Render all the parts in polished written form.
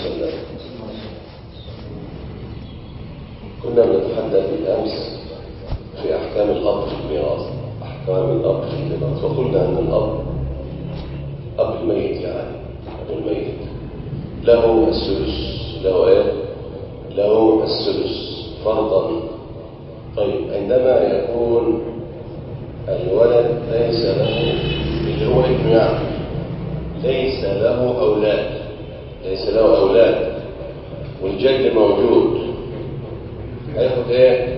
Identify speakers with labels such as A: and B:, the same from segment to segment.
A: وسلم. كنا بنتحدث بالأمس في أحكام الأب في الميراث، أحكام الأب في الميراث، وقلنا أن الأب أب الميت، يعني أب الميت له السدس، له إيه؟ له السدس فرضا. طيب عندما يكون الولد ليس له، اللي هو ابن يعني ليس له أولاد، ليس له أولاد والجد موجود، هياخد ايه؟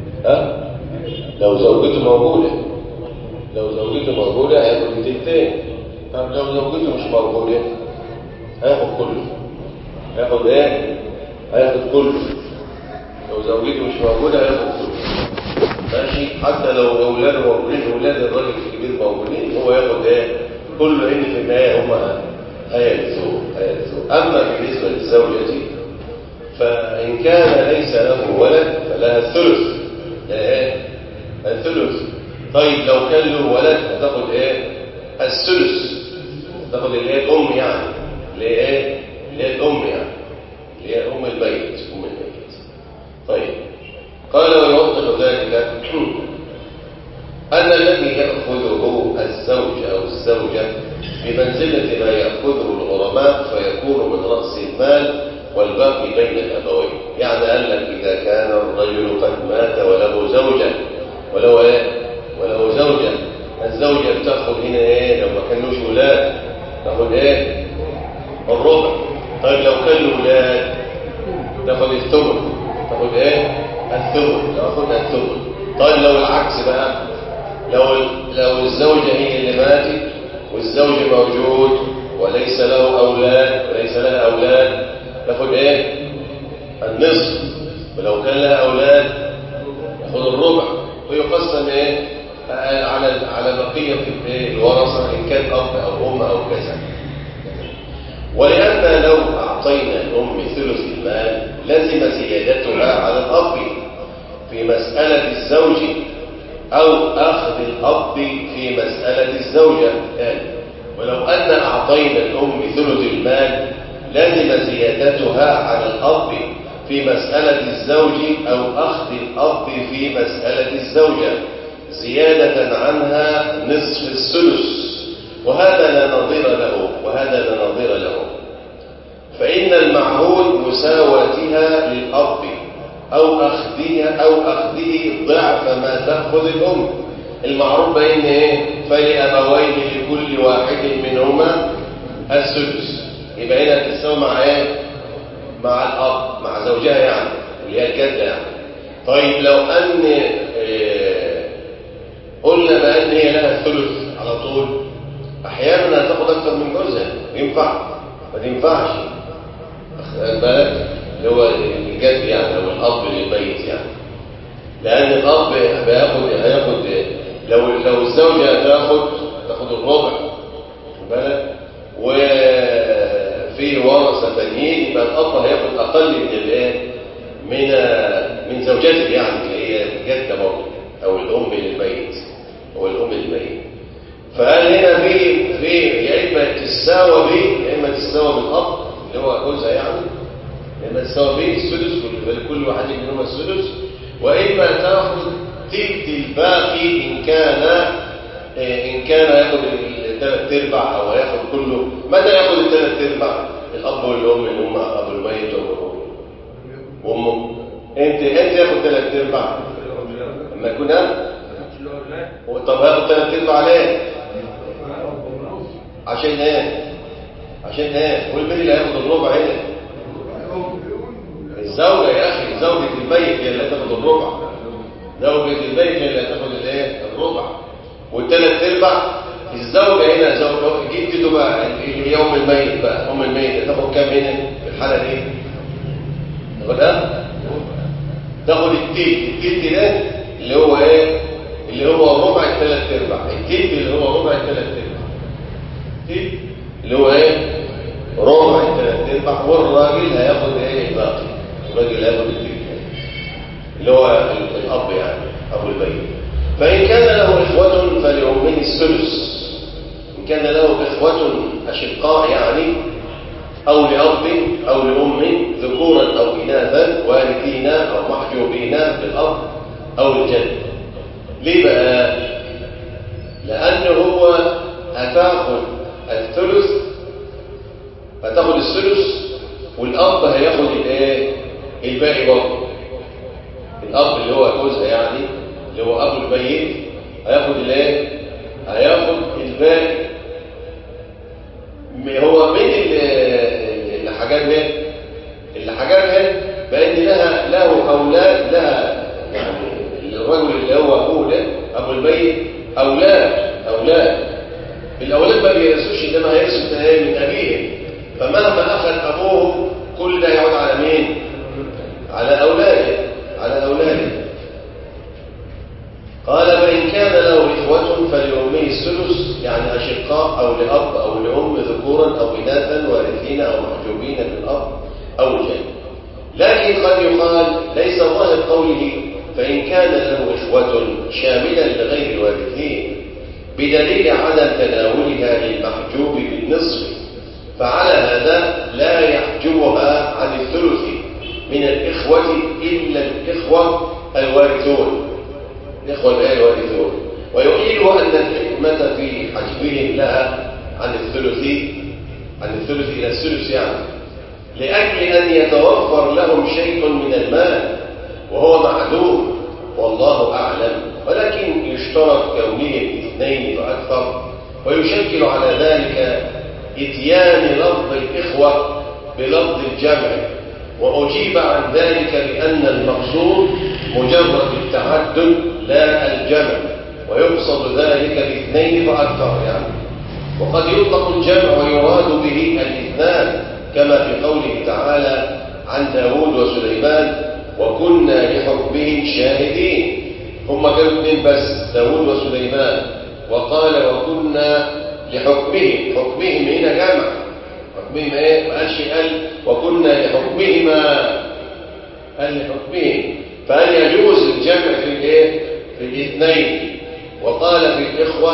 A: لو زوجته موجودة، لو زوجته موجودة هياخد التلتين. طب لو زوجته مش موجودة هياخد كله. هياخد ايه؟ هياخد كله. لو زوجته مش موجودة هياخد كله، ماشي. حتى لو اولاده موجودين، اولاد الراجل الكبير موجودين، هو ياخد ايه؟ كله، ان في النهاية هما هيرثوه. اما بالنسبة للزوجة فإن كان ليس له ولد فلها الثلث. الثلث. طيب لو كان له ولد هتاخد ايه؟ الثلث. تاخد اللي هي الام، يعني اللي هي ايه؟ اللي هي الام، يعني اللي هي ام البيت، ام البيت. طيب قال ويوضح ذلك أن الذي يأخذه الزوج أو الزوجة بمنزلة ما يأخذه الغرماء فيكون من رأس المال والباقي بين الأبوين. يعني قال لك إذا كان الرجل قد مات وله زوجة، وله إيه؟ وله زوجة، الزوجة بتأخذ هنا إيه؟ لو ما كانوش ولاد تأخذ إيه؟ الربع. طيب لو كان له ولاد تأخذ الثمن، تأخذ إيه؟ الثمن، تأخذ الثمن. طيب لو العكس بقى، لو الزوجة هي اللي ماتت والزوج موجود وليس له أولاد وليس لها أولاد، تاخد ايه؟ النصف. ولو كان لها اولاد تاخد الربع، ويقسم ايه؟ على بقيه الورثه ان كان اب او ام او كذا. ولان لو اعطينا الام ثلث المال لزم زيادتها على الاب في مساله الزوج او اخذ الاب في مساله الزوجه. ولو ان اعطينا الام ثلث المال لازم زيادتها على الأب في مسألة الزوج أو أخذ الأب في مسألة الزوجة زيادة عنها نصف الثلث، وهذا لا نظير له، وهذا لا نظير له. فإن المعهود مساواتها للأب أو أخذه ضعف ما تأخذ الأم. المعروف بين إيه؟ فلأبوين لكل واحد منهما السدس. يبقى هنا تساوي مع ايه؟ مع الاب، مع زوجها يعني، اللي هي الجده يعني. طيب لو ان قلنا بان هي لها الثلث على طول، احيانا هتاخد اكتر من جوزها، ينفع؟ ما تنفعش. خد بالك، اللي هو الجد يعني او الاب للميت يعني، لان الاب هياخد لو الزوجه تاخد الربع، خد بالك، وفي ورثه تانيين، يبقى الاب هياخد اقل من الايه؟ من زوجته يعني، اللي هي الجده برضه او الام للميت، او الام للميت. فقال هنا في يا اما تساوى به، يا اما تساوى بالاب اللي هو جوزها يعني، يا اما تساوى به السدس، كل واحد منهما السدس، واما تاخذ تلت الباقي ان كان ياخذ الثلاث ارباع او ياخذ كله. متى ياخذ الثلاث ارباع؟ الاب والام اللي هم ابو الميت وامه. انت ياخذ ثلاث ارباع لما يكون اب. طب هاخد ثلاث ارباع ليه؟ عشان ايه؟ والمين اللي هياخد الربع هنا؟ الزوجه يا اخي، زوجة الميت هي اللي هتاخد الربع، زوجة الميت هي اللي هتاخد الايه؟ الربع. والثلاث ارباع الزوجه هنا، زوجه جدته بقى اللي هي ام الميت بقى، ام الميت هتاخد كام هنا في الحاله دي؟ تاخد التلت ده اللي هو ايه؟ اللي هو ربع الثلاث ارباع، التلت اللي هو ربع الثلاث ارباع، التلت اللي هو ايه؟ ربع الثلاث ارباع. والراجل هياخد ايه؟ الباقي. الراجل هياخد التلت اللي هو الاب يعني، ابو البيت. فإن كان له إخوة فلأمه الثلث. إن كان له إخوة أشقاء يعني أو لأب أو لأم ذكورا أو إناثا وارثين أو محجوبين بالأب أو الجد. ليه بقى؟ لأنه هو هتاخد الثلث والأب هياخد الباقي برضه. الأب اللي هو جوزها يعني اللي هو أبو الميت هياخد هياخد الباقي. هو مين اللي حجبها بأن له أولاد لها، يعني الرجل اللي هو أبوه ده أبو الميت أولاد الأولاد ما بيرثوش، إنما هيرثوا من أبيهم. فمهما أخذ أبوه كل ده يعود على مين؟ على أولاده. قال فإن كان له إخوة فلأمه الثلث، يعني أشقاء أو لأب أو لأم ذكورا أو إناثا وارثين أو محجوبين بالأب أو الجد. لكن قد يقال ليس ظاهر قوله فإن كان له إخوة شاملا لغير الوارثين بدليل عدم تناولها للمحجوب بالنصف، فعلى هذا لا يحجبها عن الثلث من الإخوة إلا الإخوة الوارثون. ويقيل أن الحكمة في حجبهم لها عن الثلث إلى الثلث، يعني لأجل أن يتوفر لهم شيء من المال وهو معدوم والله أعلم. ولكن يشترط كونهم اثنين فأكثر، ويشكل على ذلك إتيان لفظ الإخوة بلفظ الجمع. وأجيب عن ذلك بأن المقصود مجرد التعدد لا الجمع، ويقصد ذلك باثنين فأكثر يعني. وقد يطلق الجمع ويراد به الاثنان، كما في قوله تعالى عن داود وسليمان وكنا لحكمهم شاهدين. هم كانوا اثنين بس، داود وسليمان. وقال وكنا حكمهم هنا جمع. حكمهم ما قالش وكنا لحكمهما، قال لحكمهم. فهل يجوز الجمع في الاثنين؟ وقال في الإخوة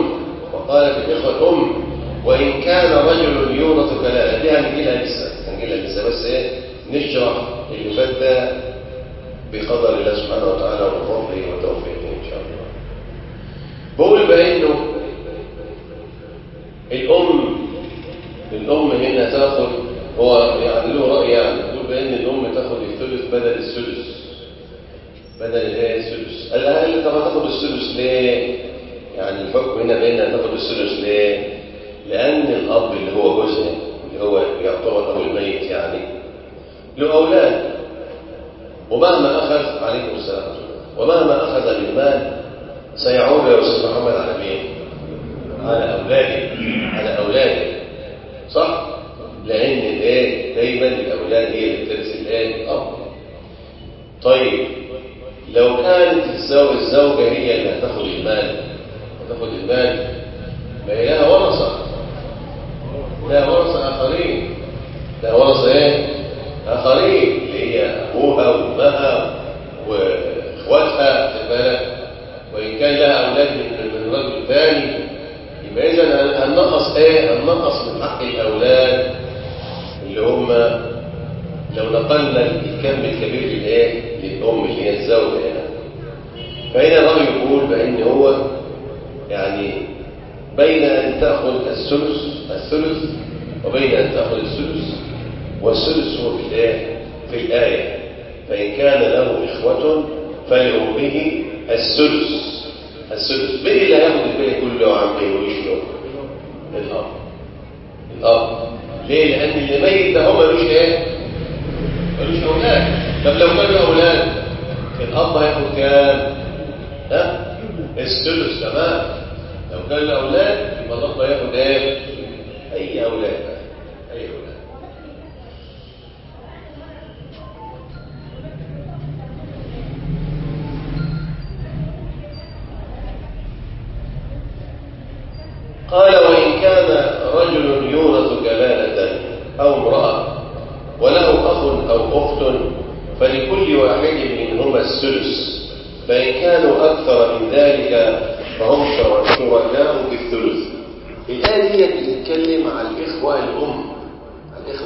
A: الأم وإن كان رجل يورث كلالة. دي هنجيلها لسه بس نشرح اللي فات ده بقدر الله سبحانه وتعالى وفضله وتوفيقه إن شاء الله. بقول بأنه الأم هنا تأخذ، هو يعني له رأي، يعني بقول بأن الأم تأخذ الثلث بدل الثلث. قال لها طب هتاخد الثلث ليه؟ يعني الحكم هنا بأنها تاخد الثلث ليه؟ لأن الأب اللي هو جوزها اللي هو يعتبر أبو الميت يعني له أولاد، ومهما أخذ عليكم السلام ومهما أخذ من مال سيعود يا أستاذ محمد على مين؟ على أولاده صح؟ لأن دايما الأولاد هي اللي بترث الأب. طيب لو كانت الزوجة هي اللي هتاخد المال ما هي لها ورثة آخرين، اللي هي أبوها وأمها وإخواتها في بالك. وإن كان لها أولاد من رجل ثاني يبقى إذا هننقص من حق الأولاد اللي هم لو نقلنا الكم الكبير للأم اللي هي الزوجة يعني. فهنا الرجل يقول بأن هو يعني بين أن تأخذ الثلث وبين أن تأخذ الثلث، والثلث هو في الآية فإن كان له إخوة فلأمه الثلث. مين اللي هياخد الباقي كله عمه ويشله؟ الأب. ليه؟ لأن اللي ميت ده هو ملوش أولاد. طب لو كان له أولاد الأب هياخد كام؟ الثلث. تمام. لو كان له أولاد يبقى الأب هياخد أي أولاد. قال وإن كان رجل يورث كلالة أو امرأة وله أخ أو أخت فلكل واحد منهما الثلث، فإن كانوا أكثر من ذلك فهم شركاء في الثلث. الآية هي بتتكلم عن الإخوة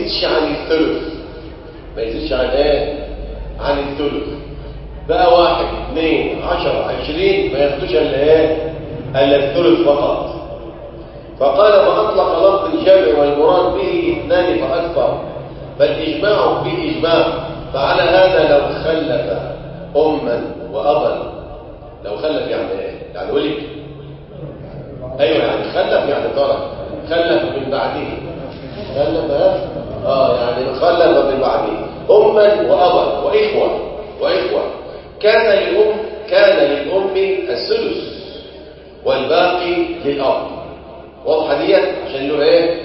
A: يزيدش عن الثلث، ما يزيدش عن ايه؟ عن الثلث. بقى 1 2 10 20 ما ياخدوش الا ايه؟ الا الثلث فقط. فقال فاطلق لفظ الجمع والمراد به 2 فاكثر، فالاجماع بالاجماع. فعلى هذا لو خلف اما وابا، لو خلف يعني ايه؟ يعني ولد، ايوه يعني خلف يعني ترك، خلف من بعده، خلف يعني خلف من بعده اما وابا واخوه كان للام السدس والباقي للاب. واضحه ديت؟ عشان له ايه؟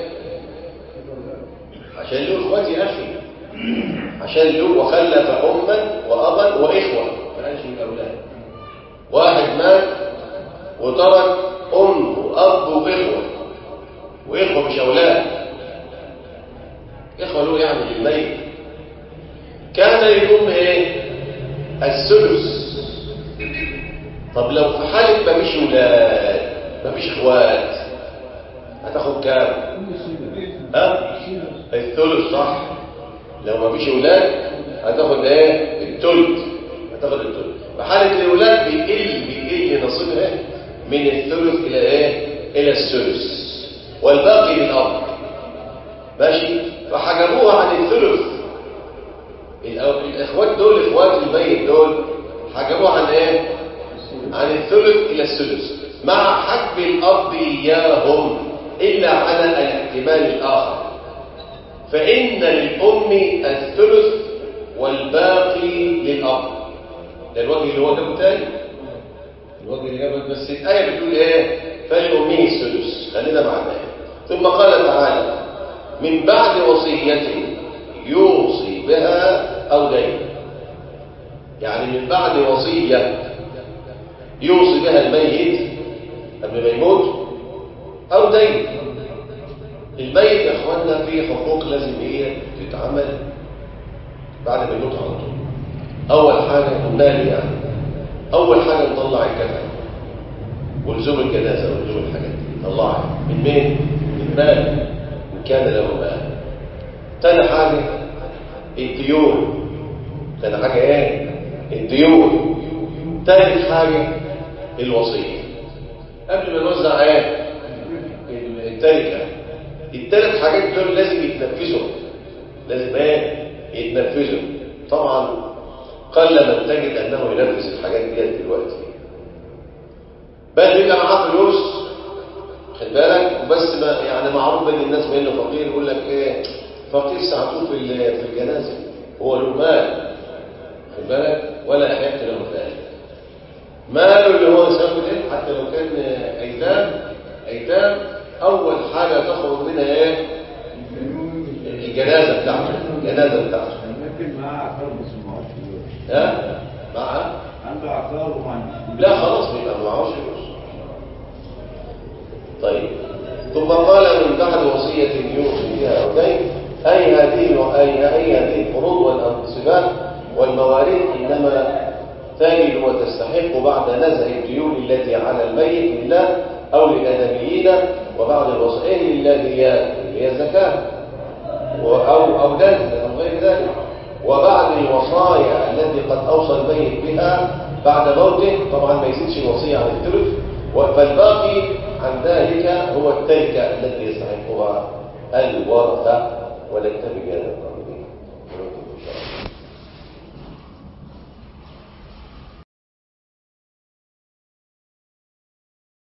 A: عشان له اخواتي يا اخي، عشان له وخلف اما وابا واخوه، ما قالش من الاولاد. واحد مات وترك ام واب واخوه مش اولاد، اخوه له يعني للميت. كان للام ايه؟ السدس. طب لو في حاله ما فيش اولاد ما فيش اخوات هتاخد كام؟ الثلث صح. لو ما فيش اولاد هتاخد ايه؟ الثلث، هتاخد الثلث. في حاله الاولاد بيقل نصيبها من الثلث الى ايه؟ الى السدس، والباقي للاب. ماشي؟ فحجبوها عن الثلث. الاخوات دول، اخوات الميت دول، حجبوها عن ايه؟ عن الثلث الى السدس، مع حجب الاب اياهم الا على الاحتمال الاخر. فان للام الثلث والباقي للاب. ده الوجه اللي هو جابه تاني، الوجه اللي جابه. بس الايه بتقول ايه؟ فلامه السدس. خلينا مع الايه. ثم قال تعالى من بعد وصيه يوصي بها او دين. يعني من بعد وصيه يوصي بها الميت قبل ما يموت او دين. الميت يا اخوانا فيه حقوق لازم هي تتعمل بعد ما يموت على طول. اول حاجه قلنا لي يعني اول حاجه نطلع الكفن ولزوم الجنازه ولزوم الحاجات دي، نطلعها من مين؟ من مال ان كان له مال. ثاني حاجه الديون. ثاني حاجه ايه؟ الديون. ثالث حاجه الوصيه. قبل ما نوزع ايه؟ التركه. الثلاث حاجات دول لازم يتنفذوا، لازم ايه؟ يتنفذوا. طبعا قل من تجد انه ينفذ الحاجات دي دلوقتي، بل بيبقى معاه فلوس، خد بالك، وبس ما يعني معروف بين الناس بانه فقير، يقول لك ايه؟ فقير ساعته في الجنازه، هو له مال، خد بالك، ولا يحق له ذلك. ماله اللي هو سبب ايه؟ حتى لو كان ايتام اول حاجه تخرج منها ايه؟ الجنازه بتاعته.
B: ممكن معاه عقار بس معهوش فلوس.
A: معاه
B: عنده عقار وما
A: لا خلاص بيبقى معهوش فلوس. طيب ثم قال من بعد وصيه يوصي بها او دين اي هذه الفروض والانصبات والمواريث انما تجد وتستحق بعد نزع الديون التي على الميت لله او للادميين، وبعد الوصيه التي هي الزكاه او دين او غير ذلك، وبعد الوصايا التي قد اوصى الميت بها بعد موته. طبعا ما يزيدش الوصيه عن الثلث، فالباقي عن ذلك هو التركه التي يستحقها الورثه. ونكتفي